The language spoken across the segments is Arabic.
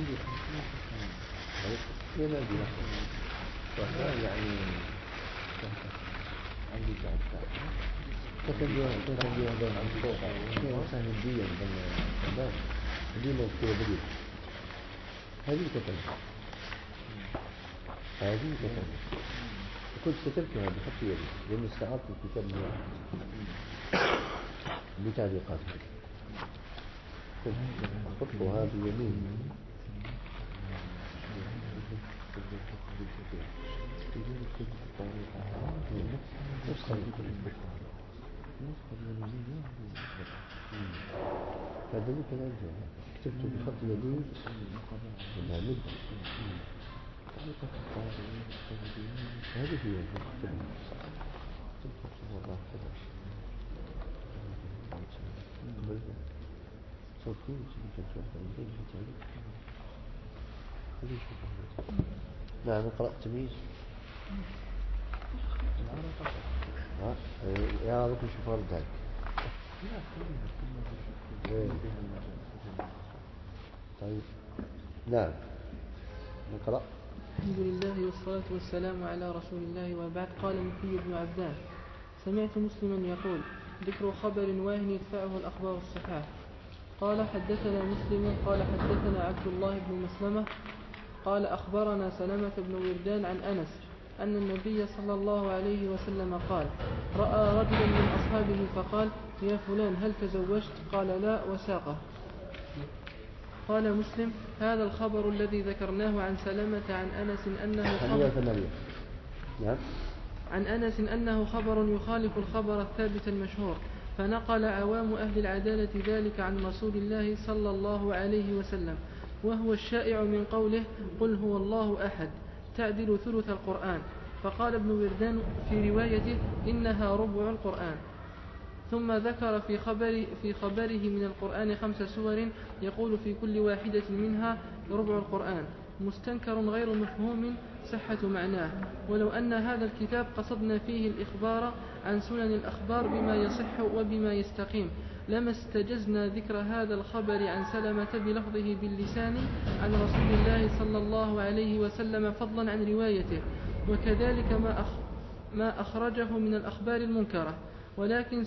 هي ما بيها يعني عندي تعب تتبع بين الصوت هي مثلا هدية بين الباب هدية موكولة بديل هذه كتبت كنت كتبتها بخط يدي لأني استعرضت الكتاب من واحد بتعليقات خطها بيمين هذا اللي كان أرجع كتبت بخط يدي ونعمل هذه هي نعم قرأت تمييز يا رب نشوف ردك طيب نعم نقرأ. الحمد لله والصلاة والسلام على رسول الله وبعد. قال مكي بن عبدان: سمعت مسلما يقول: ذكر خبر واهن يدفعه الأخبار الصحاح. قال حدثنا مسلم قال حدثنا عبد الله بن مسلمة قال أخبرنا سلمة بن وردان عن أنس أن النبي صلى الله عليه وسلم قال: رأى رجلا من أصحابه فقال: يا فلان هل تزوجت؟ قال: لا، وساقه. قال مسلم: هذا الخبر الذي ذكرناه عن سلمة عن أنس أنه خبر يخالف الخبر الثابت المشهور، فنقل عوام أهل العدالة ذلك عن رسول الله صلى الله عليه وسلم، وهو الشائع من قوله: قل هو الله أحد، تعدل ثلث القرآن. فقال ابن وردان في روايته: إنها ربع القرآن. ثم ذكر في خبره من القرآن 5 سور يقول في كل واحدة منها ربع القرآن، مستنكر غير مفهوم صحة معناه. ولو أن هذا الكتاب قصدنا فيه الإخبار عن سنن الأخبار بما يصح وبما يستقيم لما استجزنا ذكر هذا الخبر عن سلمة بلفظه باللسان عن رسول الله صلى الله عليه وسلم فضلا عن روايته، وكذلك ما أخرجه من الأخبار المنكرة، ولكن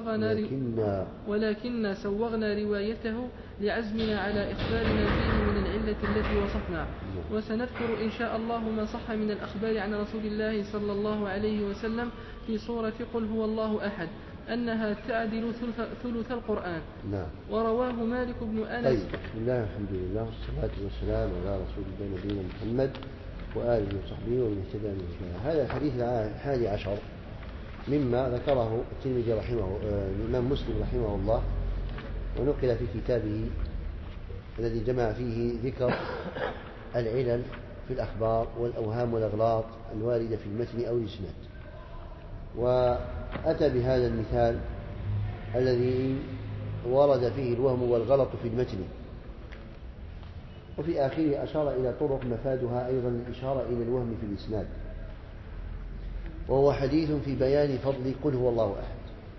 سوغنا روايته لعزمنا على إخبارنا فيه من العلة التي وصفنا. وسنذكر إن شاء الله ما صح من الأخبار عن رسول الله صلى الله عليه وسلم في صورة قل هو الله أحد أنها تعدل ثلث القرآن. نعم. ورواه مالك بن أنس. طيب، بسم الله الحمد لله والصلاة والسلام على رسول الله نبينا محمد وآله وصحبه ومن اهتدى بهداه. هذا الحديث 11 مما ذكره الترمذي الإمام مسلم رحمه الله، ونقل في كتابه الذي جمع فيه ذكر العلل في الأخبار والأوهام والأغلاط الواردة في المتن أو الإسناد، وأتى بهذا المثال الذي ورد فيه الوهم والغلط في المتن، وفي آخره أشار إلى طرق مفادها أيضا الإشارة إلى الوهم في الإسناد، وهو حديث في بيان فضل قل هو الله أحد.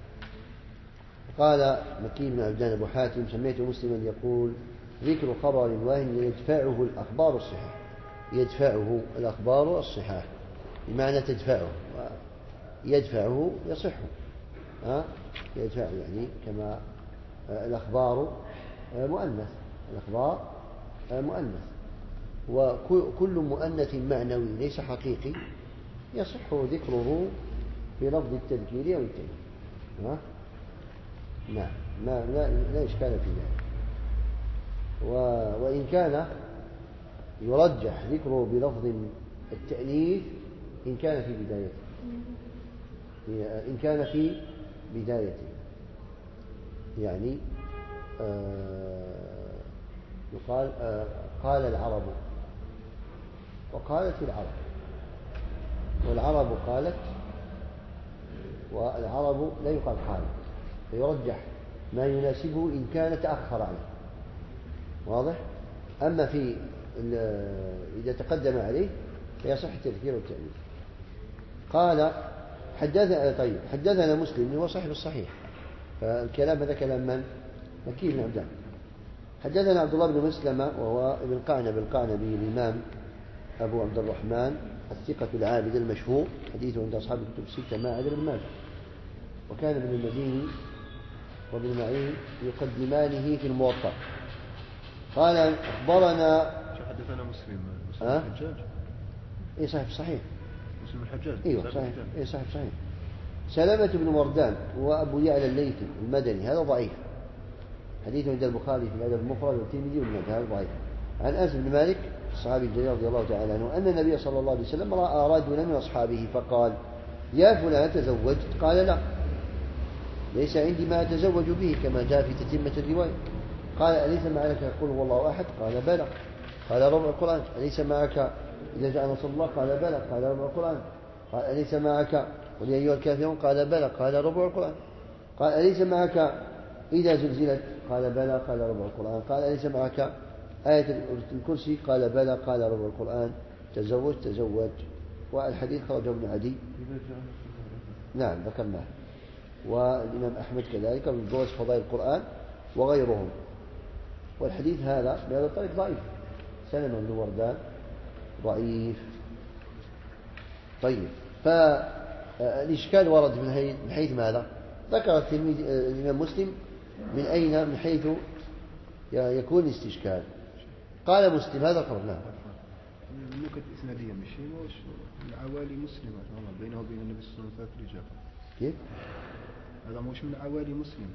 قال مكي بن عبدان أبو حاتم: سمعت مسلما يقول: ذكر خبر واهن يدفعه الأخبار الصحاح. يدفعه الأخبار الصحاح بمعنى تدفعه، يدفعه يصح، يدفعه يعني كما الأخبار مؤنث، الأخبار مؤنث، وكل مؤنث معنوي ليس حقيقي يصح ذكره في لفظ التذكير أو التأنيث. نعم، لا إشكال في ذلك. وإن كان يرجح ذكره بلفظ التأنيث إن كان في بدايته، يعني يقال قال العرب وقالت العرب، والعرب قالت، والعرب لا يقال قالت، فيرجح ما يناسبه إن كان تأخر عنه. واضح؟ أما إذا تقدم عليه فيصح التذكير والتأنيث. قال حدثنا مسلم هو صاحب الصحيح، فالكلام هذا كلام من؟ مكي بن عبدان. حدثنا عبد الله بن مسلمة وهو ابن القعنبي الإمام أبو عبد الرحمن الثقة العابد المشهور، حديثه عند أصحاب الكتب الستة ما عدا ابن ماجه. وكان ابن المديني وابن معين يقدمانه في الموطأ. قال أخبرنا حدثنا مسلم الحجاج. إيه صحيح مسلم الحجاج. ايوه صحيح. ايه صحيح. سلمة بن وردان وأبو يعلى الليثي المدني هذا ضعيف، حديثه عند البخاري في الأدب المفرد والترمذي وابن ماجه هذا ضعيف. عن أنس بن مالك الصحابي الجليل رضي الله تعالى عنه أن النبي صلى الله عليه وسلم رأى رجلا من أصحابه فقال: يا فلان تزوجت؟ قال: لا، ليس عندي ما أتزوج به، كما جاء في تتمة الرواية. قال: أليس معك قل هو الله أحد؟ قال: بلى. قال: ربع القرآن. أليس معك إذا جاء نصر الله؟ قال: بلى. قال: ربع القرآن. قال: أليس معك قل يا أيها الكافرون؟ قال: بلى. قال: ربع القرآن. قال: أليس معك إذا زلزلت؟ قال: بلى. قال: ربع القرآن. قال: أليس معك آية الكرسي؟ قال: بلى. قال: ربع القرآن. تزوج. والحديث خرجه ابن عدي. نعم ذكرناه. والإمام أحمد كذلك من جواز فضائل القرآن وغيرهم. والحديث هذا بهذا الطريق ضعيف. سلمة بن وردان ضعيف. طيب، فالإشكال ورد من حيث ماذا؟ ذكر التلميذ الإمام مسلم من أين من حيث يكون الاستشكال. قال مسلم هذا قرناه النكت إسنادية مش من عوالي مسلم بينه وبين النبي صلى الله عليه وسلم رجال. كيف؟ هذا مش من عوالي مسلم.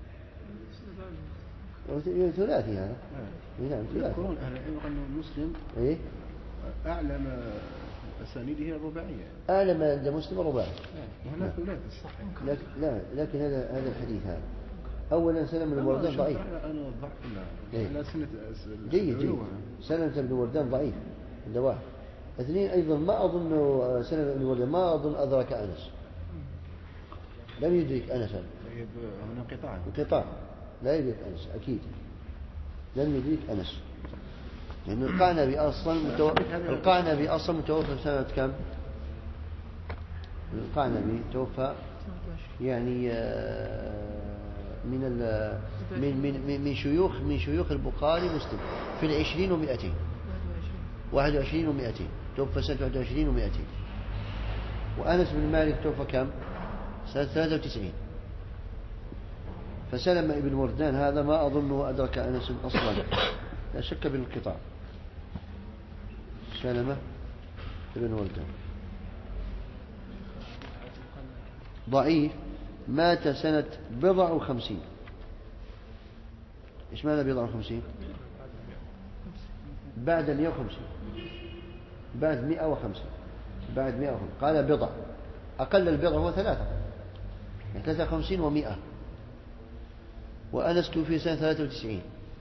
ثلاثي هذا. نعم ثلاثي. يذكرون أهل العلم أن مسلم إيه؟ أعلم أسانيده الرباعية. أعلم عند مسلم الرباعي. وهنا ثلاثي صحيح. لكن هذا الحديث هذا أولا سلمة بن وردان ضعيف. أنا ضعف إيه؟ لا سنة جيد. سلمة بن وردان ضعيف عند واحد. اثنين أيضا ما أظن سلمة بن وردان ما أظن أدرك أنس، لم يدرك أنسا. طيب هنا انقطاع لا يدرك أنس أكيد، لم يدرك أنس، لأن القعنبي أصلا متوفى سنة كم؟ القعنبي توفى يعني من شيوخ البخاري مسلم في 20 و200 21 و200 توفى سنة 21 و200. وأنس بن مالك توفى كم؟ سنة 93. فسلم ابن وردان هذا ما أظنه أدرك أنس أصلا، لا شك بالانقطاع. سلمة ابن وردان ضعيف، مات سنة 54. إيش معنى 54؟ بعد 150. بعد 150 قال بضع، أقل البضع هو 3 يعني 53 و100. وأنس توفي سنة 93.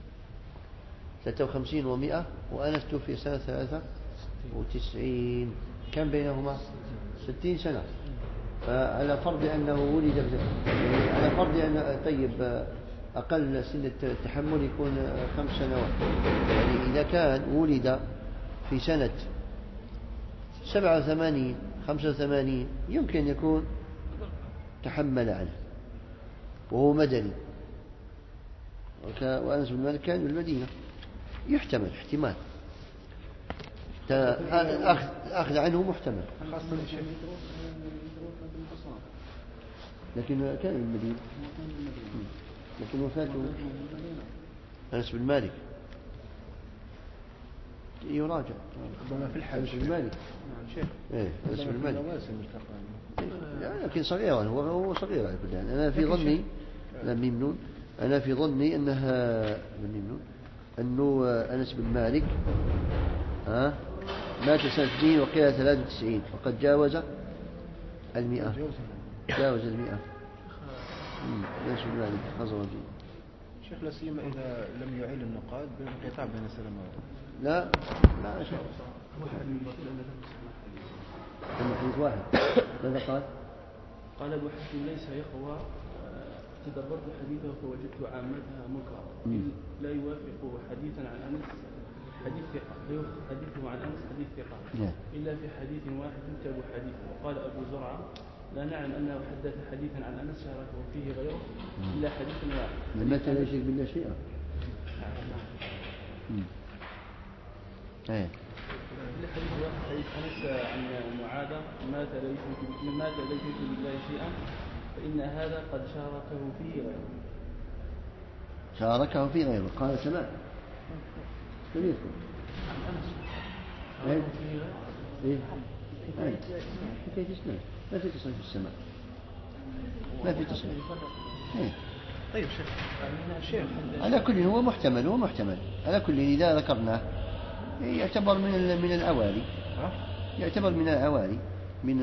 53 و100 وأنس توفي سنة 93. كم بينهما؟ 60 سنة. فعلى فرض أنه ولد على فرض أن طيب أقل سن التحمل يكون 5 سنوات، يعني إذا كان ولد في سنة 87 85 يمكن يكون تحمل عنه وهو مدني. وأنس بن مالك كان بالمدينة، يحتمل احتمال أخذ عنه محتمل، لكن كان بالمدينة. لكن وفاته أنس بن مالك يراجع في الحج. أنس بن مالك أنس بن مالك لكن صغيرا، هو صغير على كل حال. أنا في ظني ممنون، أنا في ظني أنه أنس بن مالك مات سنة 2 وقيل 93 وقد جاوز 100. أنس بن مالك خزرجي. شيخ لا سيما إذا لم يعيل النقاد بالانقطاع بين سلمة لا شيء. حديث واحد. ماذا قال؟ قال أبو حاتم: ليس يخوى تدبرت حديثه فوجدت عامتها منكرا لا يوافق حديثا عن أنس حديث ثقة، حديثه عن أنس حديث ثقة إلا في حديث واحد يكتب حديثه. وقال أبو زرعة: لا نعلم أنه حدث حديثا عن أنس شاركه فيه غيره إلا حديث واحد. متى لا يشرك بالله شيئا. إيه. الحديث حديث أنس عن معاذ مات لا يشرك بالله شيئا فإن هذا قد شاركه فيه غيره. شاركه في غيره قال سماء لم يذكر عن أنس إيه؟ شاركه فيه غيره. إيه؟ حكاية إسناد ما في تصريف في السماء ما في تصريف. إيه؟ طيب شيخ على كل هو محتمل على كل إذا ذكرناه يعتبر من الأوالي من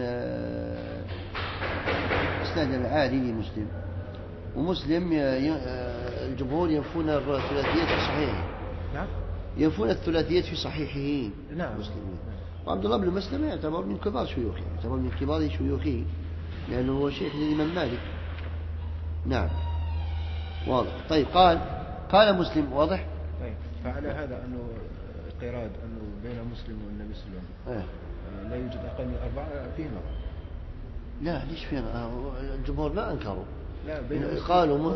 إسناد العالي لمسلم ومسلم الجمهور ينفون الثلاثيات في صحيحه. نعم ينفون الثلاثيات في صحيحه. نعم مسلم. وعبد الله بن مسلم يعتبر من كبار شيوخه لأنه هو شيخ الإمام مالك. نعم واضح. طيب قال مسلم واضح. طيب فعلى هذا أنه قراد أنه بين مسلم والنبي صلى الله عليه وسلم لا يوجد أقل من 4 فيه نظر. لا ليش فينا الجمهور ما أنكروا. لا بين قالوا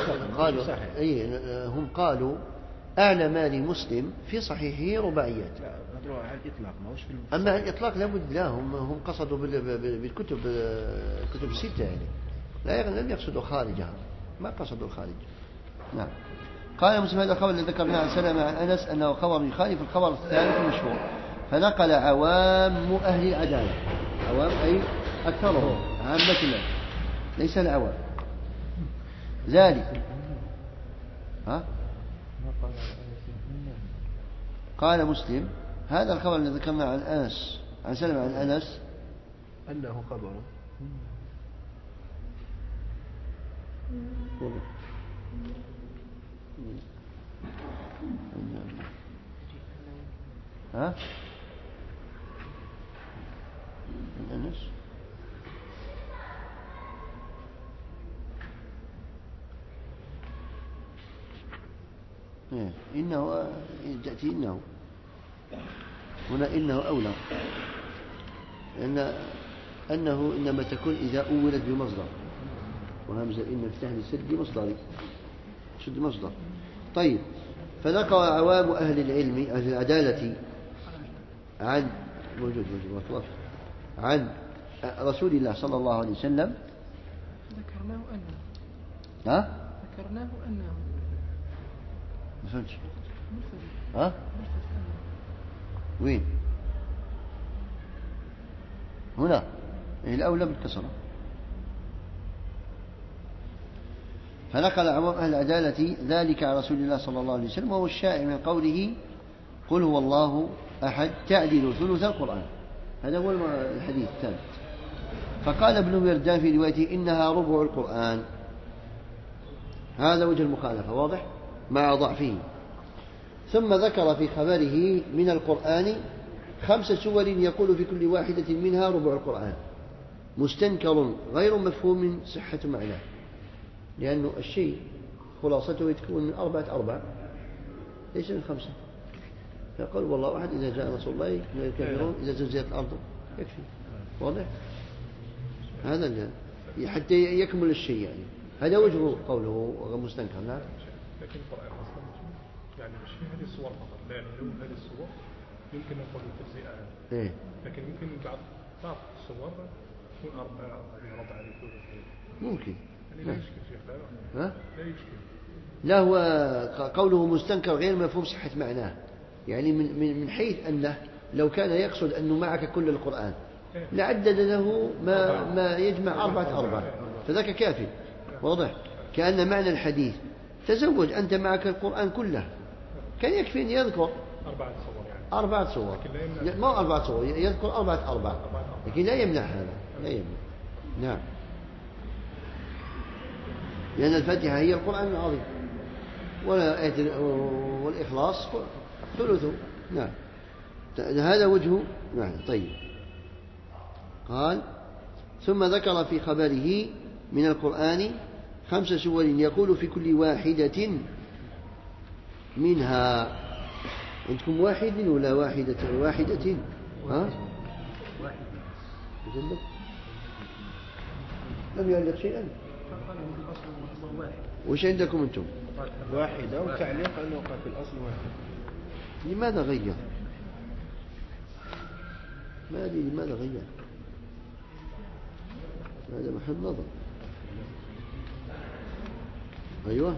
صحيح. هم قالوا أعلى ما لمسلم في صحيحه رباعيات. لا مدروع على الإطلاق ما هوش في أما الإطلاق لابد لا هم قصدوا بالكتب الكتب الستة يعني لا لم يقصدوا خارجها ما قصدوا الخارج. نعم. قال مسلم هذا الخبر الذي ذكرناه عن سلمة عن أنس أنه خبر يخالف الخبر الثالث المشهور فنقل عوام أهل العدالة. عوام أي أكثرهم عامة الناس ليس العوام ذلك. قال مسلم هذا الخبر الذي ذكرناه عن أنس عن سلمة عن أنس أنه خبر أنس إنه تأتي إنه هنا إنه أولى لأن أنه إنما تكون إذا أولت بمصدر وهمزة إن افتح لسد مصدري سد مصدر. طيب فنقل عوام أهل العلم أهل العدالة عن عن رسول الله صلى الله عليه وسلم ذكرناه أنه ما فهمتش مرتفع وين هنا الأولى بالكسرة. فنقل عوام أهل العدالة ذلك عن رسول الله صلى الله عليه وسلم وهو الشائع من قوله قل هو الله أحد تعدل ثلث القرآن. هذا هو الحديث الثالث. فقال ابن وردان في روايته إنها ربع القرآن. هذا وجه المخالفة واضح مع ضعفه. ثم ذكر في خبره من القرآن 5 سور يقول في كل واحدة منها ربع القرآن مستنكر غير مفهوم صحة معناه لأنه الشيء خلاصته يتكون من 4 أرباع ليس من 5. فقال والله أحد إذا جاء نصر الله الكافرون إذا زلزلت الأرض يكفي واضح. هذا حتى يكمل الشيء يعني هذا وجه قوله مستنكر. نعم لكن القرآن أصلا يعني مش في هذه الصور فقط لا يعني لو هذه الصور يمكن نقول التجزئة إيه. لكن يمكن بعض الصور تكون ربع ممكن يعني لا يشكل شيخ لا يشكل. لا هو قوله مستنكر غير مفهوم صحة معناه يعني من حيث أنه لو كان يقصد أنه معك كل القرآن لعدد له ما يجمع 4 أرباع فذاك كافي واضح. كأن معنى الحديث تزوج أنت معك القرآن كله كان يكفي أن يذكر 4 صور ما 4 صور يذكر 4 أرباع لكن لا يمنع هذا لا يمنع. نعم لأن الفاتحة هي القرآن العظيم والإخلاص ثلثه. نعم هذا وجهه. نعم طيب. قال ثم ذكر في خبره من القرآن 5 سور يقول في كل واحدة منها. عندكم واحد ولا واحدة؟ ها؟ واحد. لم يعلق شيئا. وش عندكم أنتم؟ واحدة وتعليق أنه قال في الأصل واحد. لماذا غير؟ ما أدري لماذا غير، هذا محل نظر. أيوة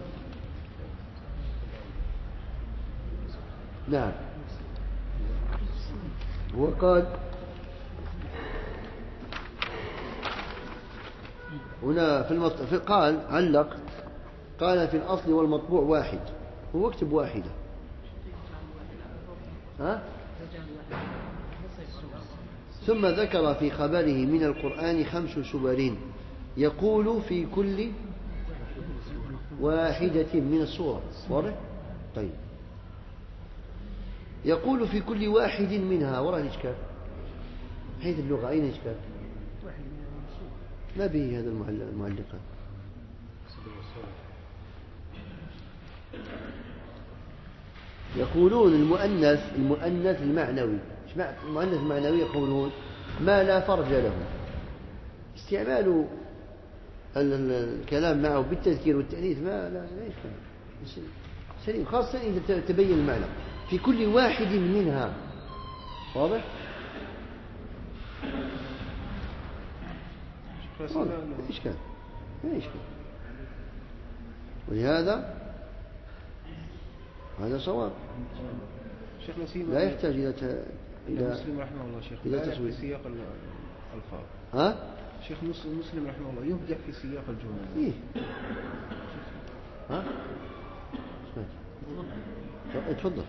نعم. هو قال هنا قال علق، قال في الأصل والمطبوع واحد، هو اكتب واحدة. ها؟ ثم ذكر في خبره من القرآن 5 سور يقول في كل واحدة من السور. واضح؟ طيب، يقول في كل واحد منها. وراء الإشكال حيث اللغة أين الإشكال؟ ما به هذا المعلقات. يقولون المؤنث المعنوي. المؤنث المعنوي يقولون ما لا فرج له. استعمال الكلام معه بالتذكير والتأنيث لا يشكل سليم، خاصة إذا تبين المعنى. في كل واحد منها. واضح؟ إشكال ما إشكال. ولهذا هذا صواب، لا يحتاج إلى مسلم رحمه الله شيخ إلى لا تصوير. في سياق الألفاظ. ها؟ شيخ مسلم رحمه الله يبدع في سياق الجمل. إيه؟ ها؟ اتفضل.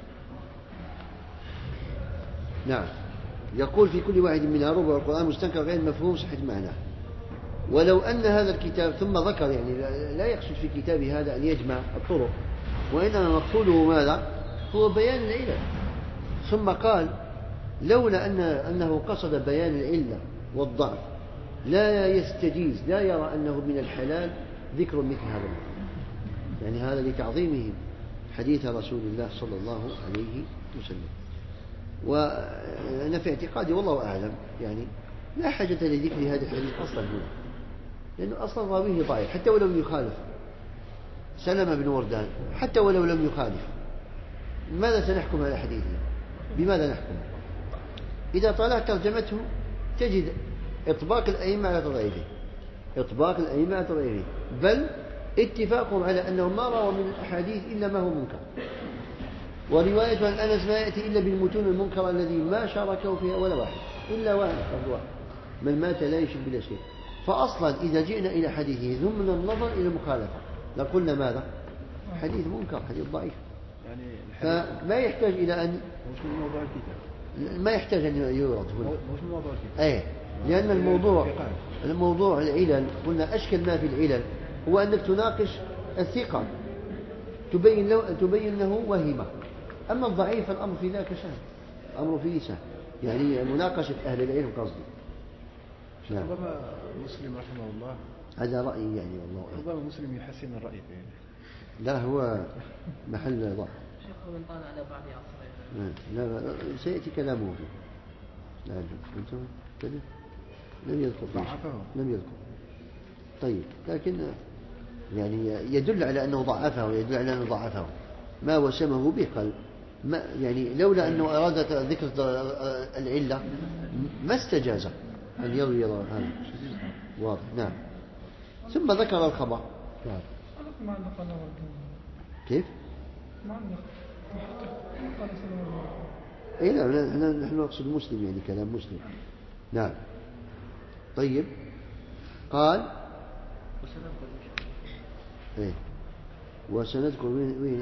نعم. يقول في كل واحد منها ربع القرآن مستنكر غير مفهوم صحة معناه. ولو أن هذا الكتاب، ثم ذكر يعني لا يقصد في كتابه هذا أن يجمع الطرق، وإنما مقصوده ماذا؟ هو بيان العلة. ثم قال لولا أنه قصد بيان العلة والضعف لا يستجيز، لا يرى أنه من الحلال ذكر مثل هذا المقام. يعني هذا لتعظيمه حديث رسول الله صلى الله عليه وسلم. وأنا في اعتقادي والله أعلم يعني لا حاجة لذكر هذا الحديث أصلا هنا، لأنه أصلا راويه ضعيف حتى ولو يخالف سلمة بن وردان، حتى ولو لم يخالف. ماذا سنحكم على حديثه؟ بماذا نحكم؟ إذا طلعت ترجمته تجد إطباق الأئمة على تضعيفه، إطباق الأئمة على تضعيفه، بل اتفاقهم على أنه ما روى من الأحاديث إلا ما هو منكر. ورواية عن أنس ما يأتي إلا بالمتون المنكرة الذي ما شاركه فيها ولا واحد إلا واحد، من مات لا يشرك بلا شيء. فأصلا إذا جئنا إلى حديثه ثم النظر إلى المخالفة لقلنا ماذا؟ حديث منكر، حديث ضعيف. يعني فما يحتاج إلى أن مش من موضوع الكتاب، ما يحتاج أن يورد هنا. مش من موضوع الكتاب. أيه، لأن الموضوع العلل، قلنا أشكل ما في العلل هو أنك تناقش الثقة تبين له وهمة. أما الضعيف الأمر في ذاك سهل، الأمر فيه سهل، يعني مناقشة أهل العلم قصدي. نعم. ربما مسلم رحمه الله هذا رأيي يعني والله. ربما مسلم يحسن الرأي فيه. لا هو محل ضعف. شيخ من طال على بعض عصره. لا سيأتي كلامه فيه. لا أنتم كذا لم يذكر. لم يذكر. طيب، لكن يعني يدل على أنه ضعفه، ويدل على أنه ضعفه ما وسمه به. قال ما يعني لولا أنه أراد ذكر العلة ما استجاز أن يروي هذا. واضح. نعم. ثم ذكر الخبر. نعم. كيف؟ إيه لا، نحن نقصد مسلم يعني كلام مسلم. نعم. طيب، قال إيه وسنذكر وين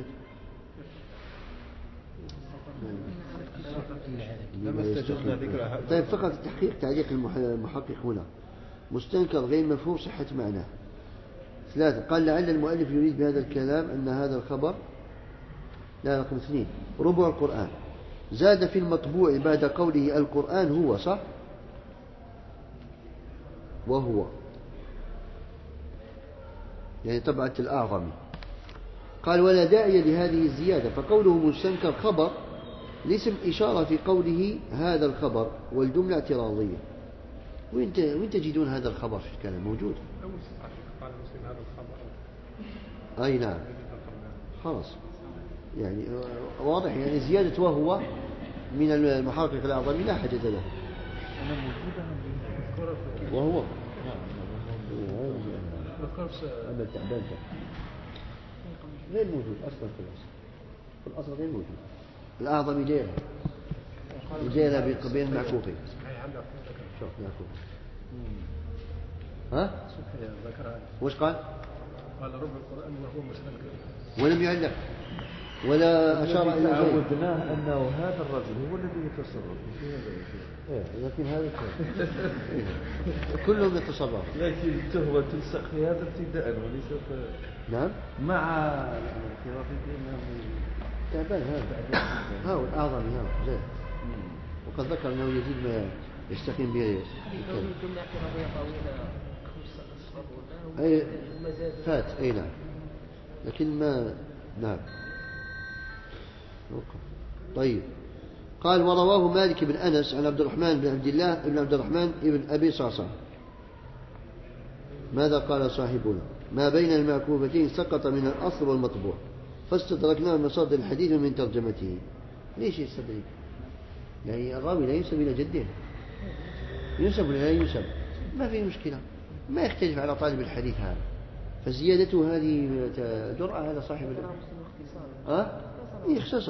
لما استجرنا ذكرها. طيب، فقط التحقيق تعليق المحقق هنا مستنكر غير مفهوم صحة معناه. 3 قال لعل المؤلف يريد بهذا الكلام أن هذا الخبر. لا، رقم 2 ربع القرآن. زاد في المطبوع بعد قوله القرآن هو صح وهو يعني طبعة الأعظم. قال ولا داعي لهذه الزيادة، فقوله مستنكر خبر لاسم إشارة في قوله هذا الخبر، والجملة اعتراضية. وين تجدون هذا الخبر في الكلام؟ موجود. قال مسلم هذا الخبر. أي نعم، خلاص يعني واضح يعني زيادة وهو من المحقق الأعظم لا حاجة له. وهو أما التعبان غير موجود أصلا في الأصل غير موجود. الأعظم يديرها بين المعكوفين. شوف معكوف ها؟ وش قال؟ قال رب القرآن وهو مستنكر ولم يعلق ولا أشار إلى شيء. عودناه أنه هذا الرجل هو الذي يتصرف في هذا لكن هذا كلهم يتصرف. لكن التهمة تلصق في هذا ابتداء وليس نعم مع الخلاف بينهم. تعبان هذا هو الأعظم زين. وقد ذكر أنه يزيد ما يستقيم به. أي فات أي نعم لكن ما نعم. طيب قال ورواه مالك بن أنس عن عبد الرحمن بن عبد الله بن عبد الرحمن بن أبي صعصع. ماذا قال صاحبنا؟ ما بين المعكوفتين سقط من الأصل والمطبوع فاستدركناه من مصادر الحديث من ترجمته. ليش يستدرك؟ يعني الراوي لا ينسب إلى جده ينسب ولا لا ينسب ما في مشكلة ما يختلف على طالب الحديث هذا. فزيادته هذه جرأة على صاحب يختصر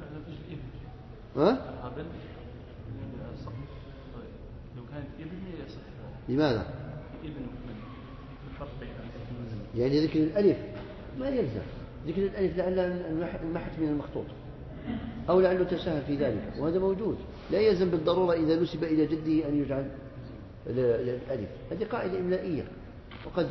لماذا؟ يعني ذكر الألف ما يلزم ذكر الألف لعل المحت من المخطوط أو لعله تساهل في ذلك وهذا موجود. لا يلزم بالضرورة إذا نسب إلى جده أن يجعل الألف. هذه قاعدة إملائية وقد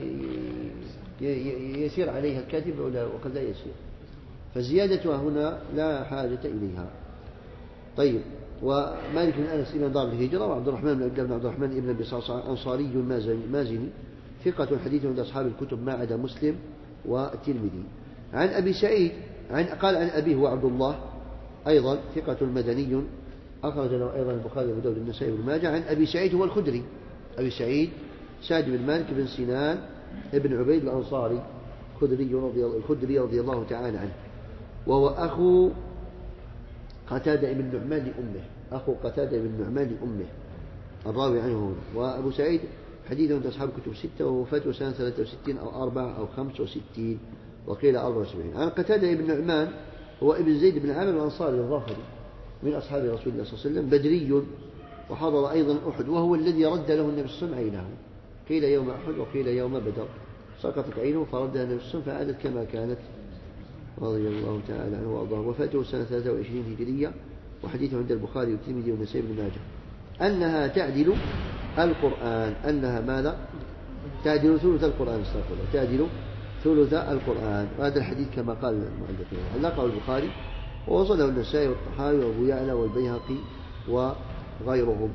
يسير عليها الكاتب وقد لا يسير. فزيادتها هنا لا حاجة إليها. طيب ومالك بن أنس إمام دار الهجرة وعبد الرحمن بن عبد الرحمن ابن أبي صعصع أنصاري مازني ثقة حديث عند أصحاب الكتب ما عدا مسلم والترمذي. عن أبي سعيد قال عن أبيه هو عبد الله أيضا ثقة مدني أخرج له أيضا البخاري وأبو داود والنسائي وابن ماجه. عن أبي سعيد هو الخدري أبي سعيد سعد بن مالك بن سنان ابن عبيد الأنصاري الخدري رضي الله تعالى عنه وهو أخو قتادة بن نعمان لأمه أخو قتادة بن نعمان لأمه الراوي عنه هنا. وأبو سعيد حديثه عند أصحاب الكتب 6 ووفاته سنة 63 أو 4 أو 65 وقيل 74. عن قتادة بن نعمان هو ابن زيد بن عامر الأنصاري الظاهري من أصحاب رسول الله صلى الله عليه وسلم بدري وحضر أيضا أحد وهو الذي رد له النبي صلى الله عليه وسلم عينه قيل يوم أحد وقيل يوم بدر سقطت عينه فردها النبي صلى الله عليه وسلم فعادت كما كانت رضي الله تعالى عنه وأرضاه. وفاته سنة 23 هجرية وحديثه عند البخاري والترمذي والنسائي بن ماجه. أنها تعدل القرآن أنها ماذا؟ تعدل ثلث القرآن استغفر الله تعدل ثلث القرآن. وهذا الحديث كما قال المؤلفين علقه البخاري ووصله النسائي والطحاوي وأبو يعلى والبيهقي وغيرهم.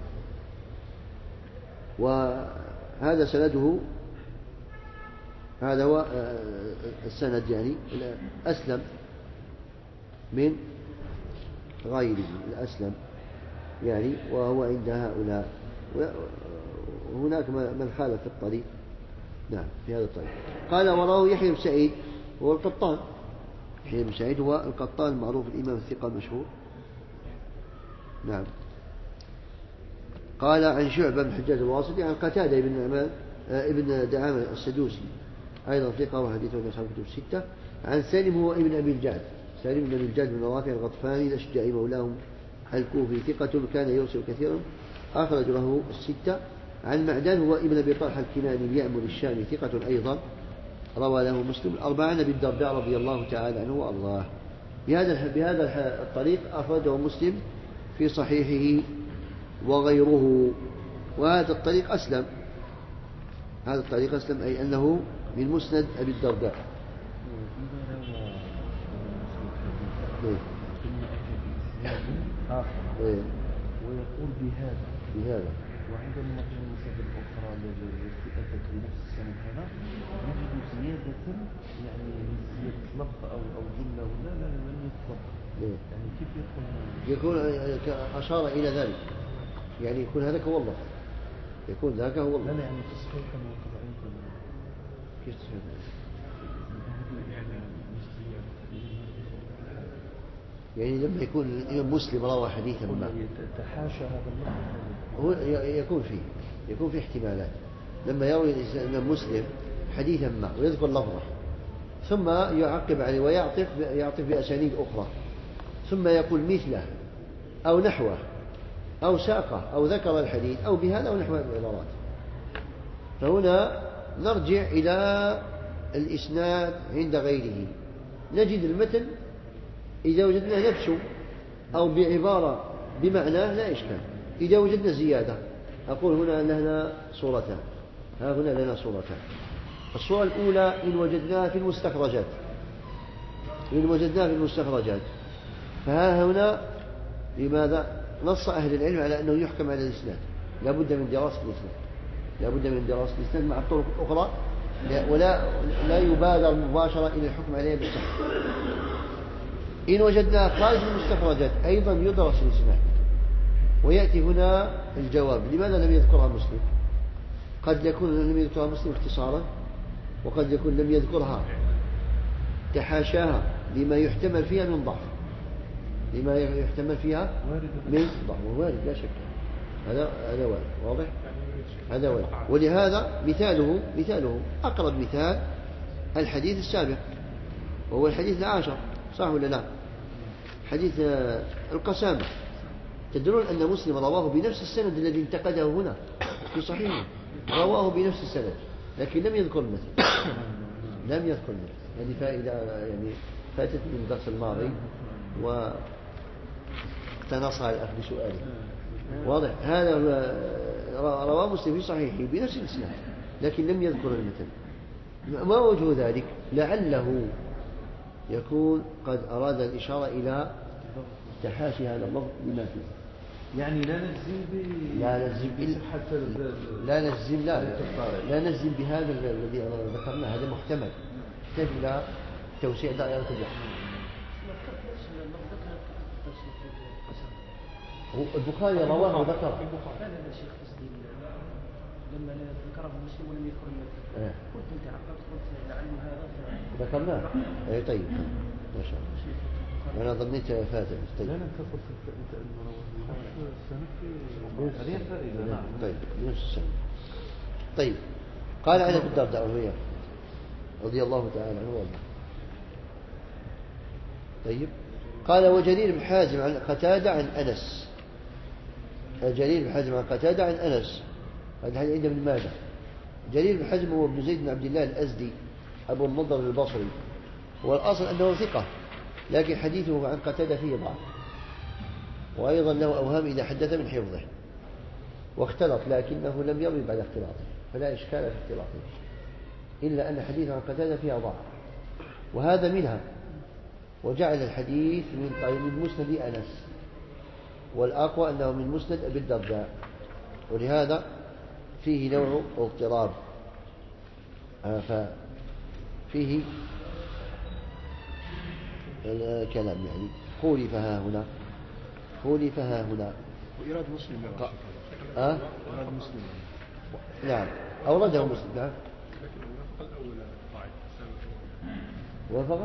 وهذا سنده هذا هو السند يعني الأسلم من غيره الأسلم يعني وهو عند هؤلاء. وهناك من خالف في الطريق نعم في هذا الطريق. قال وراه يحيى بن سعيد هو القطان يحيى بن سعيد هو القطان المعروف الإمام الثقة المشهور نعم. قال عن شعبة بن حجاج الواسطي عن قتادة بن نعمان ابن دعامة السدوسي أيضا ثقة وحديثه من أصحاب الكتب 6. عن سالم هو ابن أبي الجعد سالم بن أبي الجعد بن رافع الغطفاني الأشجعي مولاهم الكوفي ثقة كان يرسل كثيرا أخرج له 6. عن معدان هو ابن أبي طلحة الكناني اليعمري الشامي ثقة أيضا روى له مسلم 4 عن أبي الدرداء رضي الله تعالى عنه وأرضاه. بهذا الطريق أخرجه مسلم في صحيحه وغيره. وهذا الطريق أسلم هذا الطريق أسلم أي أنه من مسند أبي الدرداء. ويقول بهذا وعندما نقل المصادر الأخرى التي أتت بنفس السند هذا نجد زيادة يعني زيادة لفظ أو جملة ولا لم يتطبق يعني كيف يكون أشار إلى ذلك يعني يكون هذاك هو الله يكون ذاك هو الله لا يعني تصحيحا وقضائيا كيف تصحيح يعني لما يكون الإمام مسلم روى حديثا ما تحاشى هذا اللفظ. هو يكون فيه احتمالات. لما يروي الإمام مسلم حديثا ما ويذكر لفظه ثم يعقب عليه ويعطف بأسانيد أخرى ثم يقول مثله أو نحوه أو ساقه أو ذكر الحديث أو بهذا أو نحو العبارات. فهنا نرجع إلى الإسناد عند غيره نجد المتن إذا وجدنا نفسه أو بعبارة بمعناه لا إشكال. إذا وجدنا زيادة أقول هنا لنا صورتان، ها هنا لنا صورتان. الصورة الأولى إن وجدناها في المستخرجات فها هنا لماذا نص أهل العلم على أنه يحكم على الإسناد، لا بد من دراسة الإسناد مع الطرق الأخرى ولا يبادر مباشرة إلى الحكم عليها بالصحة. إن وجدناها خارج المستخرجات أيضا يدرس الإسناد. ويأتي هنا الجواب لماذا لم يذكرها مسلم؟ قد يكون لم يذكرها مسلم اختصارا وقد يكون لم يذكرها تحاشاها لما يحتمل فيها من ضعف ووارد لا شك. هذا وارد واضح. هذا وارد. ولهذا مثاله أقرب مثال الحديث السابق وهو الحديث العاشر، صح ولا لا؟ حديث القسامة. تدرون أن مسلم رواه بنفس السند الذي انتقده هنا في صحيحه، رواه بنفس السند لكن لم يذكر المثل. هذه فائدة يعني فاتت من الدرس الماضي واقتنصها الأخ بسؤاله. واضح. هذا رواه مسلم في صحيحه بنفس الإسناد لكن لم يذكر المثل. ما وجه ذلك؟ لعله يكون قد أراد الإشارة إلى تحاشي هذا اللفظ بما فيه. يعني لا نجزم بهذا الذي ذكرناه. هذا محتمل يحتاج إلى توسيع دائرة البحث. البخاري رواه وذكره. لما ذكره مسلم ولم يذكر المثل قلت انت عقبت قلت لعل هذا ذكرناه. اي طيب ما شاء الله. انا ظنيت فاتح. طيب لا تصل انه رواه هذه فائده. نعم طيب بنفس السنة. طيب قال عن ابي الدرداء رضي الله تعالى عنه وارضاه. طيب قال وجرير بن حازم عن قتادة عن أنس. جرير بن حازم عن قتادة عن أنس. هذا الحديث عند ابن ماجه. جرير بن حازم هو ابن زيد بن عبد الله الأزدي أبو النضر البصري، والأصل أنه ثقة لكن حديثه عن قتادة فيه ضعف وأيضا له أوهام إذا حدث من حفظه واختلط لكنه لم يروي بعد اختلاطه فلا إشكال في اختلاطه إلا أن حديثه عن قتادة فيها ضعف وهذا منها. وجعل الحديث من مسند أنس والأقوى أنه من مسند أبي الدرداء ولهذا فيه نوع اضطراب. ففيه كلام يعني خولف ها هنا وإراد مسلم إراد مسلم نعم أورده مسلم. نعم وفق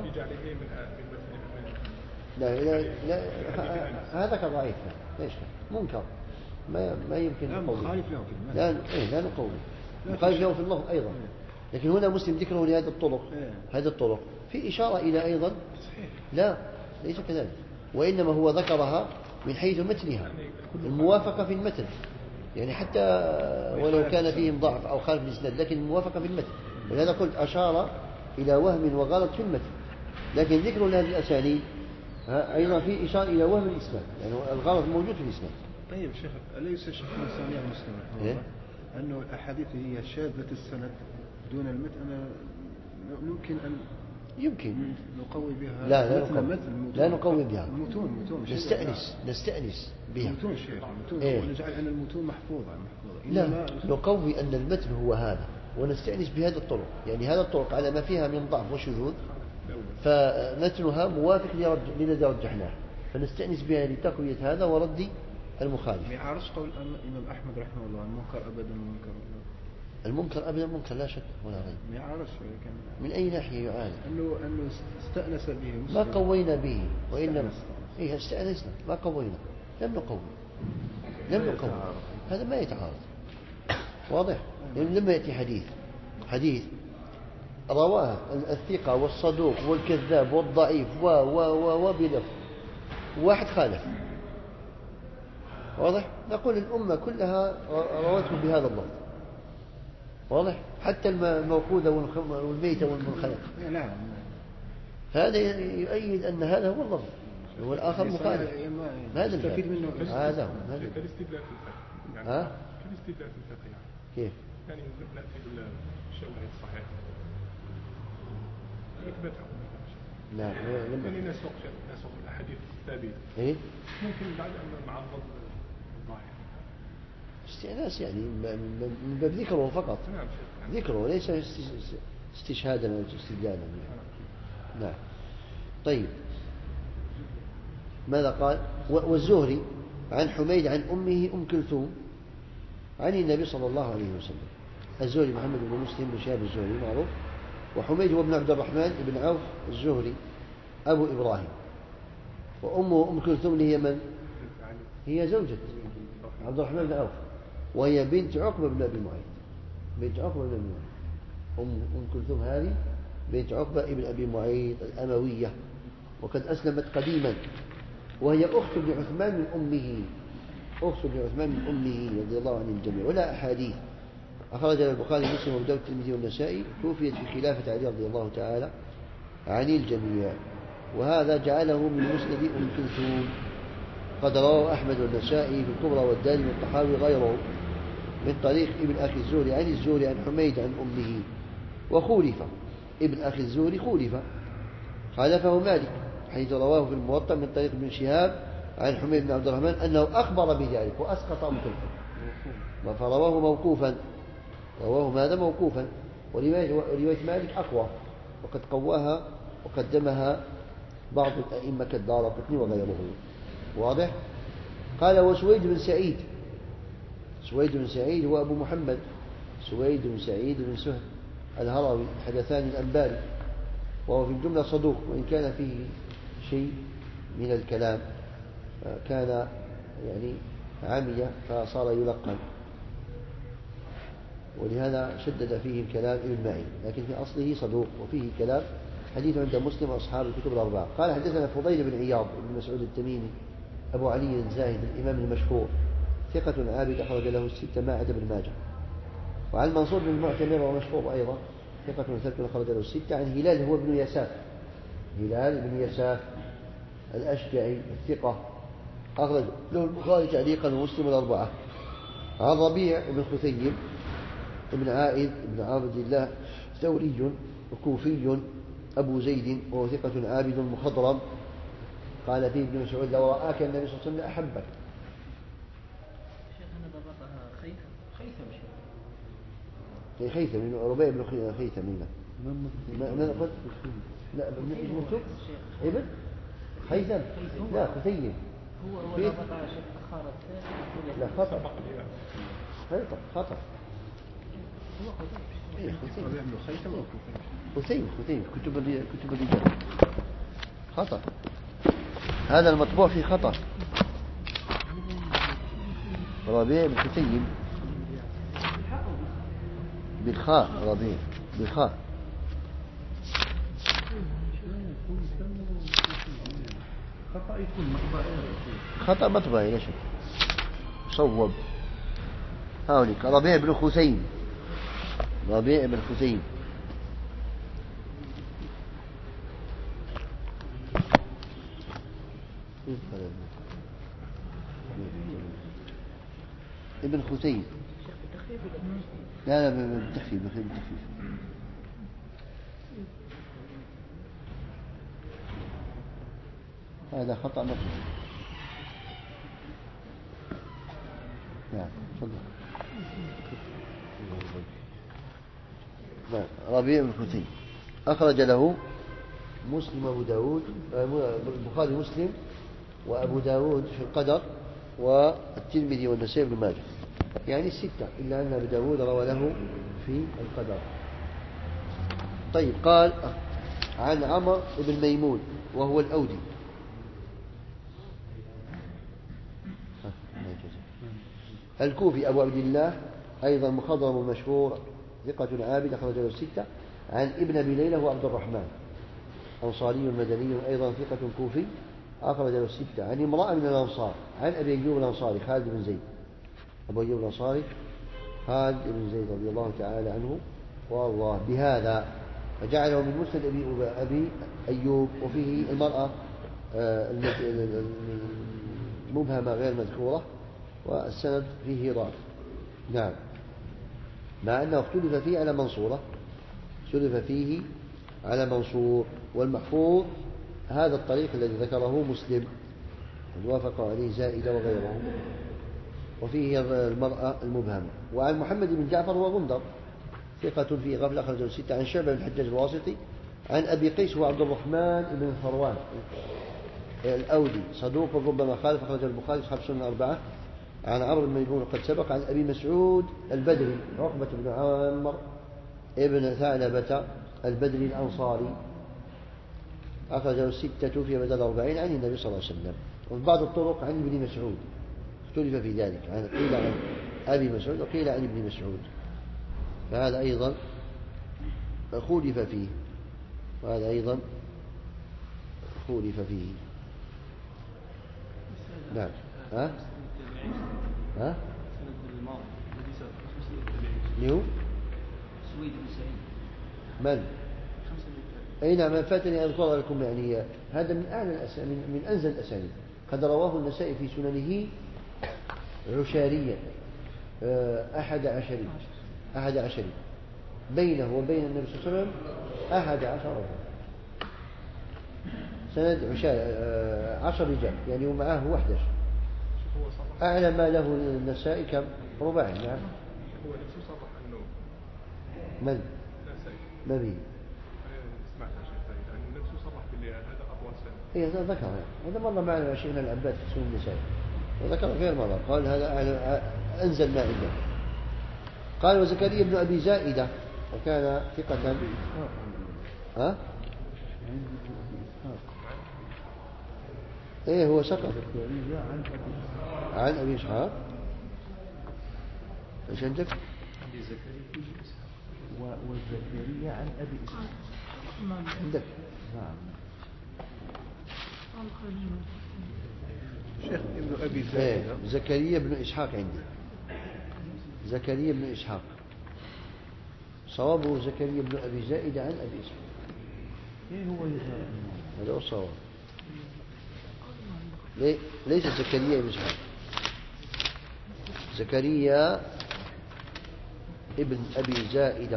لا هذا كضعيف ليش منكر ما يمكن نقوله. لا نقوله مخالف له في اللفظ أيضا لكن هنا مسلم ذكره لهذه الطرق في إشارة إلى أيضا لا ليس كذلك وإنما هو ذكرها من حيث متنها الموافقة في المتن يعني حتى ولو كان فيهم ضعف أو خالف الإسناد لكن الموافقة في المتن. ولهذا قلت أشار إلى وهم وغلط في المتن لكن ذكر لهذه الأسانيد أيضا في إشارة إلى وهم الإسناد يعني الغلط موجود في الإسناد. طيب شيخ أليس الشيخ الإنساني المسلم رحمه الله أنه الأحاديث هي شاذة السند دون المتن ممكن أن نقوي بها لا نقوي بها المتون نستأنس بها المتون شيخ ونجعل أن المتون محفوظة لا نقوي أن المتن هو هذا ونستأنس بهذه الطرق يعني هذا الطرق على ما فيها من ضعف وشذوذ فمتنها موافق للذي رجحناه فنستأنس بها لتقوية هذا ورد المخالف. ما يعرفش قول الإمام أحمد رحمه الله المنكر أبدا منكر لا شك ولا ريب. ما يعرفش من أي ناحية يعاني أنه استأنس به ما قوينا به وإنما إيه استأنسنا ما قوينا لم نقوي هذا ما يتعارض واضح. يعني لما يأتي حديث رواه الثقة والصدوق والكذاب والضعيف وبلفظ واحد خالف واضح نقول الأمة كلها روته بهذا اللفظ واضح حتى الموقوذة والميتة والمنخنقة. هذا يؤيد أن هذا هو اللفظ والآخر مخالف. هذا نستفيد منه هذا كالاستدلال في الفقه يعني كالاستدلال في الفقه يعني كيف يعني نأتي بالشواهد الصحيحة إثبات حكم نعم يعني نسوق الأحاديث الثابتة إيه ممكن بعد أن نعرض الظاهر استئناس يعني من باب ذكره فقط ذكره ليس استشهادا أو استدلالا نعم. طيب ماذا قال والزهري عن حميد عن أمه أم كلثوم عن النبي صلى الله عليه وسلم. الزهري محمد بن مسلم بن شهاب الزهري معروف وحميد هو ابن عبد الرحمن بن عوف الزهري أبو إبراهيم وأمه أم كلثوم اللي هي من؟ هي زوجة عبد الرحمن بن عوف وهي بنت عقبة بن أبي معيط أم كلثوم هذه بنت عقبة بن أبي معيط الأموية وقد أسلمت قديما وهي أخت ابن عثمان من أمه رضي الله عنهم الجميع ولا أحاديث. أخرج البخاري ومسلم وأبو داود والترمذي والنسائي توفيت في خلافة علي رضي الله تعالى عن الجميع وهذا جعله من مسند أم كلثوم. قد رواه أحمد والنسائي في الكبرى والدارمي والطحاوي غيره من طريق ابن أخي الزهري عن الزهري عن حميد عن أمه وخولف ابن أخي الزهري خالفه مالك حيث رواه في الموطأ من طريق ابن شهاب عن حميد بن عبد الرحمن أنه أخبر بذلك وأسقط أم كلثوم فرواه موقوفا هذا موقوفا ورواية مالك أقوى وقد قواها وقدمها بعض الأئمة كالدارقطني وغيره واضح. قال وسويد بن سعيد هو أبو محمد سويد بن سعيد بن سهل الهروي حدثان الأنباري وهو في الجملة صدوق وإن كان فيه شيء من الكلام كان يعني عمي فصار يلقن ولهذا شدد فيه الكلام ابن معين لكن في أصله صدوق وفيه كلام. حديث عند مسلم وأصحاب الكتب الأربعة. قال حدثنا فضيل بن عياض بن مسعود التميمي أبو علي الزاهد الإمام المشهور ثقة عابد أخرج له الستة ما عدا ابن ماجه. وعن منصور بن المعتمر ومشهور أيضا ثقة ثبت أخرج له الستة. عن هلال هو ابن يساف الأشجعي الثقة أخرج له البخاري تعليقا ومسلم الأربعة. عن ربيع بن خثيم ابن عائد بن عبد الله ثوري وكوفي أبو زيد وهو ثقة عابد مخضرم قال فيه ابن مسعود لو رآك النبي صلى الله عليه وسلم أحبك. شيخنا ضبطها خيثم من ربيع بن خيثم ماذا قلت؟ لا ابن مكتوب ابن خيثم لا خثيم هو ضبطها شيخ أخار الثاني لا خطأ هو خثيم كتب الرجال خطأ. هذا المطبوع فيه خطأ ربيع بن خثيم بالخاء ربيع بالخاء خطأ مطبعي لا شك صوب هاوليك ربيع بن خثيم ابن خثيم لا بالتخفيف هذا خطأ مطلق. نعم تفضل. ربيع بن خثيم أخرج له مسلم وأبو داود البخاري مسلم وأبو داود في القدر والترمذي والنسائي بن ماجه يعني الستة إلا أن أبو داود روى له في القدر. طيب قال عن عمر بن ميمون وهو الأودي الكوفي أبو عبد الله أيضا مخضرم مشهور ثقة عابد أخرج له الستة. عن ابن أبي ليلى هو عبد الرحمن أنصاري مدني أيضا ثقة كوفي أخرج له الستة. عن امرأة من الأنصار عن أبي أيوب الأنصاري خالد بن زيد أبو أيوب الأنصاري خالد بن زيد رضي الله تعالى عنه والله بهذا فجعله من مسند أبي أيوب. وفيه المرأة المبهمة غير مذكورة والسند فيه ضعف. نعم مع أنه اختلف فيه على منصورة اختلف فيه على منصور والمحفوظ هذا الطريق الذي ذكره مسلم وافق عليه زائدة وغيره وفيه المرأة المبهمة. وعن محمد بن جعفر وغندر ثقة في غفلة أخرجه الستة. عن شعبة بن الحجاج الواسطي عن أبي قيس هو عبد الرحمن بن ثروان الأودي صدوق ربما خالف أخرجه البخاري أصحاب السنن الأربعة. عن عمرو بن ميمون قد سبق. عن أبي مسعود البدري عقبة بن عامر ابن ثعلبة البدري الأنصاري أخرجه الستة في بدل 40 عن النبي صلى الله عليه وسلم. وفي بعض الطرق عن ابن مسعود اختلف في ذلك قيل عن أبي مسعود وقيل عن ابن مسعود فهذا أيضا خولف فيه وهذا أيضا خولف فيه. نعم ها نيو سويد بن سعيد من أي نعم فاتني أذكر لكم يعني هذا من أعلى الأسانيد من أنزل الأسانيد. قد رواه النسائي في سننه عشاريا 11 بينه وبين النبي صلى الله عليه وسلم 11 سند 10 رجال يعني ومعه 11. أعلى ما له النسائي كم رباعي. نعم هو نفسه صرح أنه من ما به سمعت شيء ثاني أنه نفسه صرح باللي هذا أطول سنة. إيه ذكر هذا مرة معنا شيخنا العباد في سنن النسائي وذكر غير مرة قال هذا أنزل ما عنده. قال وزكريا بن أبي زائدة وكان ثقة ها ايه هو سقط عن أبي إسحاق ايش عندك وزكريا عن أبي إسحاق عندك نعم شيخ ابن أبي زائدة زكريا بن إسحاق عندي زكريا بن إسحاق صوابه زكريا بن أبي زائدة عن أبي إسحاق ايه هو يظهر هذا هو الصواب ليس زكريا بن إسحاق زكريا ابن أبي زائدة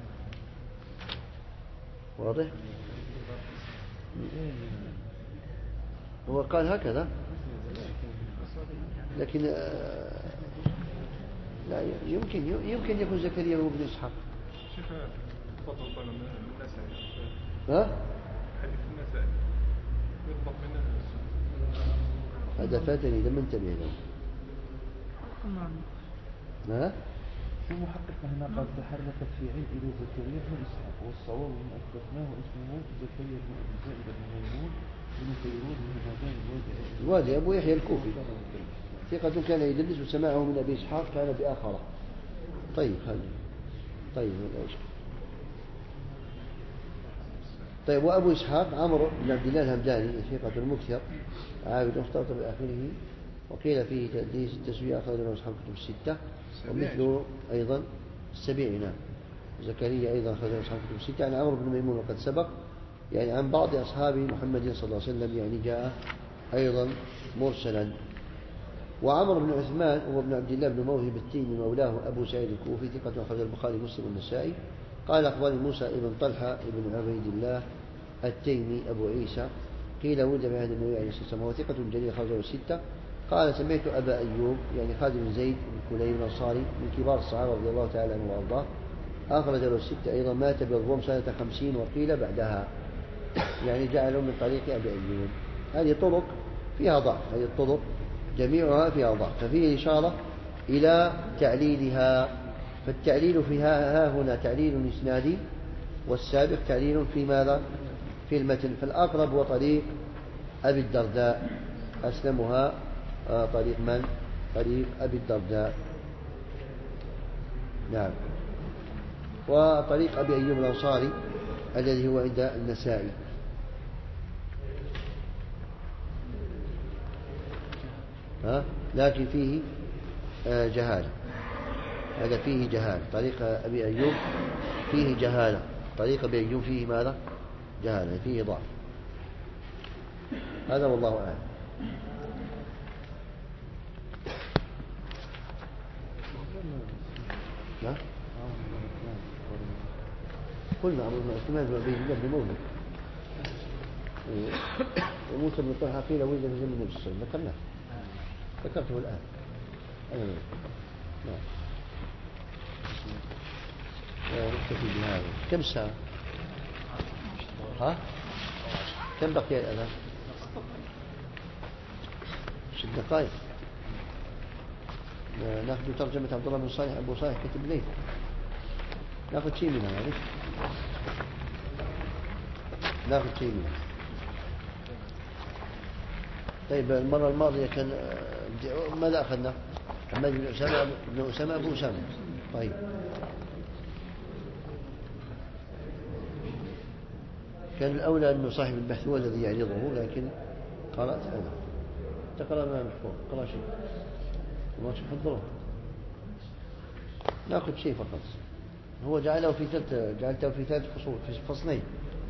واضح هو قال هكذا لكن لا يمكن يكون زكريا هو ابن إسحاق. شيخ تفضل طبعا من النسائي ها حديث النسائي يضبط منه هذا فاتني لم انتبه له. ها في محقق هنا قد تحركت في عين إلى زكريا بن إسحاق والصواب من أثبتناه اسمه زكريا بن أبي زائد بن ميمون بن فيروز بن هذان الوادي أبو يحيى الكوفي ثقة كان يدلس وسماعه من أبي إسحاق كان بآخره. طيب طيب وأبو إسحاق عمرو بن عبد الله الهمداني ثقة المكثر عابد اختلط بآخره وقيل فيه تأديس التسوية أخرج له أصحاب الكتب الستة ومثله أيضا السبيعي نعم زكريا أيضا أخرج له أصحاب الكتب الستة عن عمرو بن ميمون وقد سبق يعني عن بعض أصحاب محمد صلى الله عليه وسلم يعني جاء أيضا مرسلا. وعمر بن عثمان هو ابن عبد الله بن موهب التيمي مولاه أبو سعيد الكوفي ثقة أخرج البخاري مسلم والنسائي. قال أخبرني موسى بن طلحة بن عبيد الله التيمي أبو عيسى قيل ولد في عهد النبي عليه الصلاة والسلام وهو ثقة جليل أخرجه الستة. قال سمعت أبا أيوب يعني خالد بن زيد بن كليب الأنصاري من كبار الصحابة رضي الله تعالى عنه وأرضاه أخرج له الستة أيضا مات بالروم سنة 50 وقيل بعدها يعني جعله من طريق أبي أيوب. هذه طرق فيها ضعف هذه الطرق جميعها فيها ضعف ففيه إشارة إلى تعليلها فالتعليل فيها ها هنا تعليل إسنادي والسابق تعليل في ماذا في المتن فالأقرب هو طريق أبي الدرداء أسلمها طريق من طريق أبي الدرداء. نعم. وطريق أبي أيوب الأنصاري الذي هو عند النسائي. لكن فيه جهالة، هذا فيه جهالة. طريق أبي أيوب فيه جهالة، طريق أبي أيوب فيه ماذا؟ جهالة، فيه ضعف. هذا والله أعلم. لا قلنا أبو عثمان بن مولد وموسى بن طلحة قيل ولد في زمن النبي صلى الله عليه وسلم، ذكرناه، ذكرته الآن. نعم. نكتفي بهذا. كم ساعة؟ كم بقي الآن؟ 6 دقائق. ناخذ ترجمة عبد الله بن صالح أبو صالح كتب ليه، ناخذ شيء منها يعني، ناخذ شيء منها. طيب المرة الماضية كان ماذا أخذنا؟ محمد بن أسامة أبو أسامة. طيب كان الأولى أنه صاحب البحث هو الذي يعرضه، لكن قرأت أنا. تقرأ ما محفوظ، قرأ شيء ما تحضره، ناخذ شيء فقط. هو جعلته في 3 فصول، في فصلين.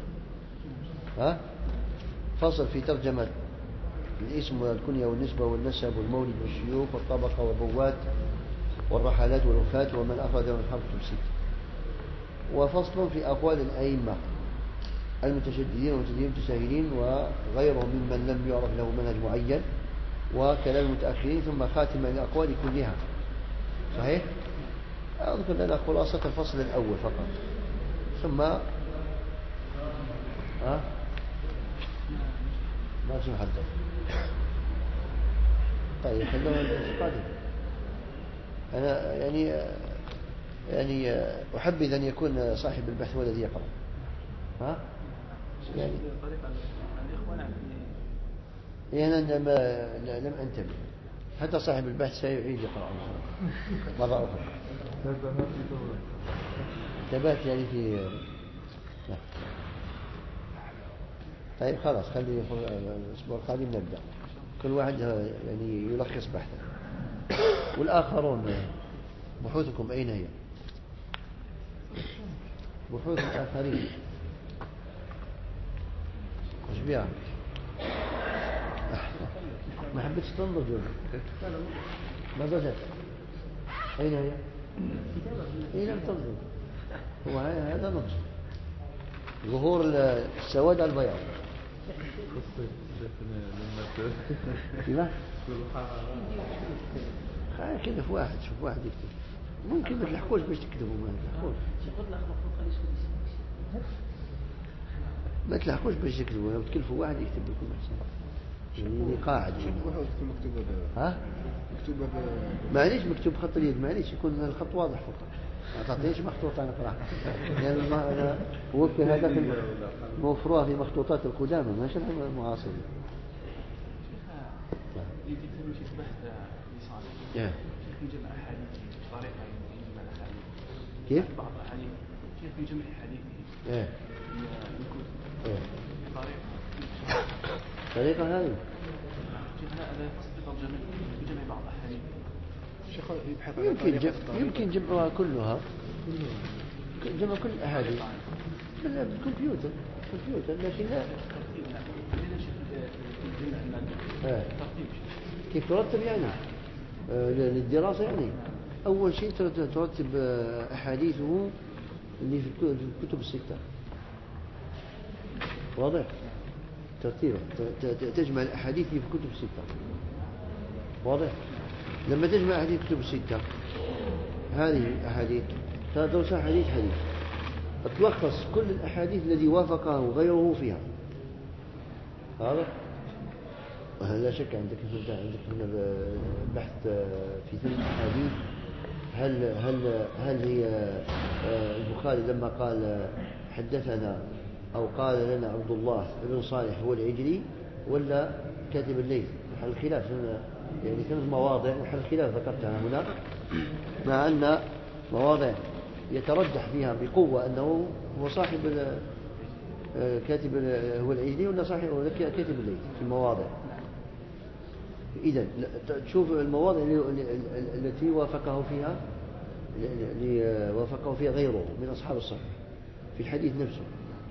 فصل في ترجمة الاسم والكنية والنسبة والنسب والمولد والشيوخ والطبقة والرواد والرحلات والوفاة ومن أخرج من حرف 6. وفصل في أقوال الأئمة المتشددين والمتساهلين وغيرهم ممن لم يعرف له منهج معين، وكلام المتأخرين، ثم خاتمة الأقوال كلها. صحيح؟ أذكر لنا خلاصة الفصل الأول فقط، ثم ما سنحدث. طيب خلونا القادم. أنا يعني أحبذ أن يكون صاحب البحث هو الذي يقرأ. يعني أنا لم أنتبه، حتى صاحب البحث سيعيد يقرأ مرة أخرى. انتبهت يعني في طيب خلاص، خلي الأسبوع القادم نبدأ، كل واحد يعني يلخص بحثه. والآخرون بحوثكم أين هي؟ بحوث الآخرين وش بيها؟ ما حبيتش تنظر جوا، ما بدأت. أين هي؟ لم تنظر. هو هذا نقص ظهور السواد على البياض. كيف؟ كده في واحد، شوف واحد يكتب، ممكن ما تلحقوش باش تكتبوا، ما تلحقوش باش تكتبوا، لو تكلفوا واحد يكتب لكم احسن. يعني قاعد مكتوبة معليش مكتوب خط اليد، معليش يكون الخط واضح فقط، ما تعطيش مخطوط أنا قراءة. يعني أنا وفي هذا موفروها في مخطوطات القدامى، ماشي المعاصرين. يكتبوا شيء بحث لصالح كيف يجمع أحاديث طريقة يجمع الأحاديث، كيف؟ بعض الأحاديث كيف يجمع أحاديث طريقة هذه يمكن جمعها كلها، جمع كل الأحاديث بالكمبيوتر لكن لا. كيف ترتب يعني للدراسة؟ يعني أول شيء ترتب أحاديثه اللي في الكتب الستة، واضح ترتيبه، تجمع الأحاديث اللي في الكتب الستة، واضح. لما تجمع أحاديث الكتب الستة هذه الأحاديث تدرسها حديث تلخص كل الأحاديث الذي وافقه غيره فيها، واضح. لا شك عندك من البحث في تلك الأحاديث هل هي البخاري لما قال حدثنا أو قال لنا عبد الله بن صالح هو العجلي، ولا كاتب الليث محل الخلاف يعني كانت مواضع محل الخلاف ذكرتها هنا، مع أن مواضع يترجح فيها بقوة أنه هو صاحب كاتب هو العجلي ولا صاحب ولا كاتب الليث في المواضع. إذن تشوف المواضع التي وافقه فيها غيره من أصحاب الصحيح في الحديث نفسه،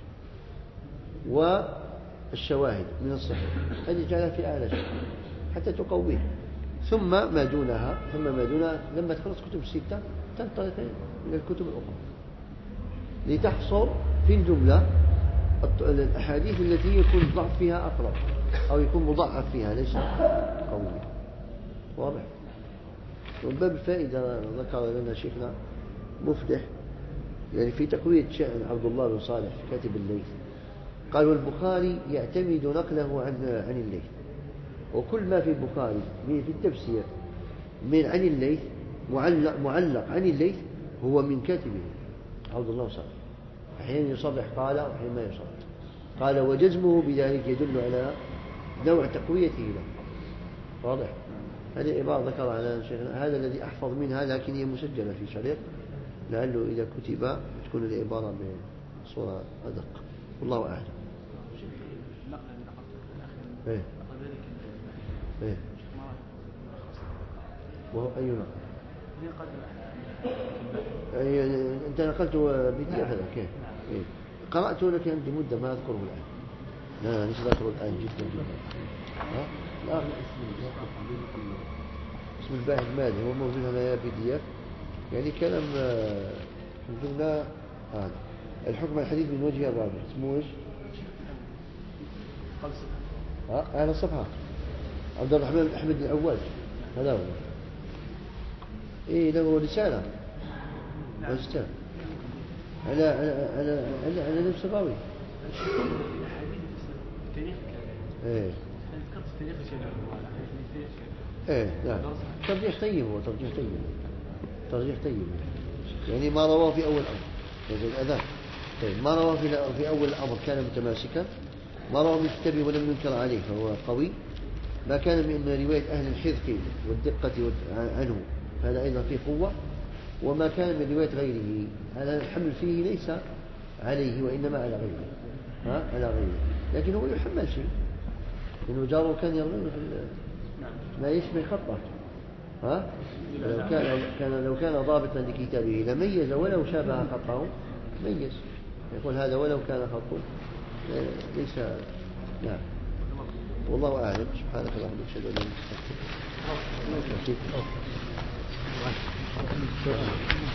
والشواهد من الصحيح هذه جعلها في أعلى شيء حتى تقويه. ثم ما دونها لما تخلص كتب الستة تنطلق إلى الكتب الأخرى لتحصر في الجملة الأحاديث التي يكون الضعف فيها أقرب أو يكون مضاعف فيها ليس قوي. واضح؟ ومن باب الفائدة ذكر لنا شيخنا مفلح يعني في تقوية شأن عبد الله بن صالح كاتب الليث، قال والبخاري يعتمد نقله عن الليث، وكل ما في البخاري في التفسير من عن الليث معلق عن الليث هو من كاتبه عبد الله بن صالح، أحيانا يصرح قال وأحيانا ما يصرح قال، وجزمه بذلك يدل على نوع تقويته له. واضح؟ هذه عبارة ذكر على شيخنا، هذا الذي أحفظ منها لكن هي مسجلة في شريط، لعله إذا كتب تكون العبارة بصورة أدق، والله أعلم. إيه إيه وهو أي نقل؟ أنت نقلت بدي هذا كيف؟ إيه؟ قرأته لك عندي مدة ما أذكره الآن، لا مش أذكره الآن جدا ها؟ لا اسم الباحث مالي هو موجود هنا يا PDF يعني كلام الجملة هذا الحكم الحديث من وجه الرابع اسمه ايش؟ على الصفحة عبد الرحمن أحمد العواج هذا هو. إيه له رسالة ماجستير على نفس الراوي. إيه إيه لا ترجيح طيب، هو ترجيح طيب يعني ما رواه في أول الأمر هذا الأذان طيب، ما رواه في أول الأمر كان متماسكا، ما رواه من كتابه ولم ينكر عليه فهو قوي، ما كان من رواية أهل الحذق والدقة عنه هذا أيضا فيه قوة، وما كان من رواية غيره هذا الحمل فيه ليس عليه وإنما على غيره على غيره، لكن هو يحمل شيء إنه جاره كان يروي ما يشبه خطه لو كان ضابطا لكتابه لميز ولو شابه خطه ميز، يقول هذا ولو كان خطه ليس. نعم والله أعلم. سبحانك اللهم وبحمدك أشهد أن لا إله إلا أنت.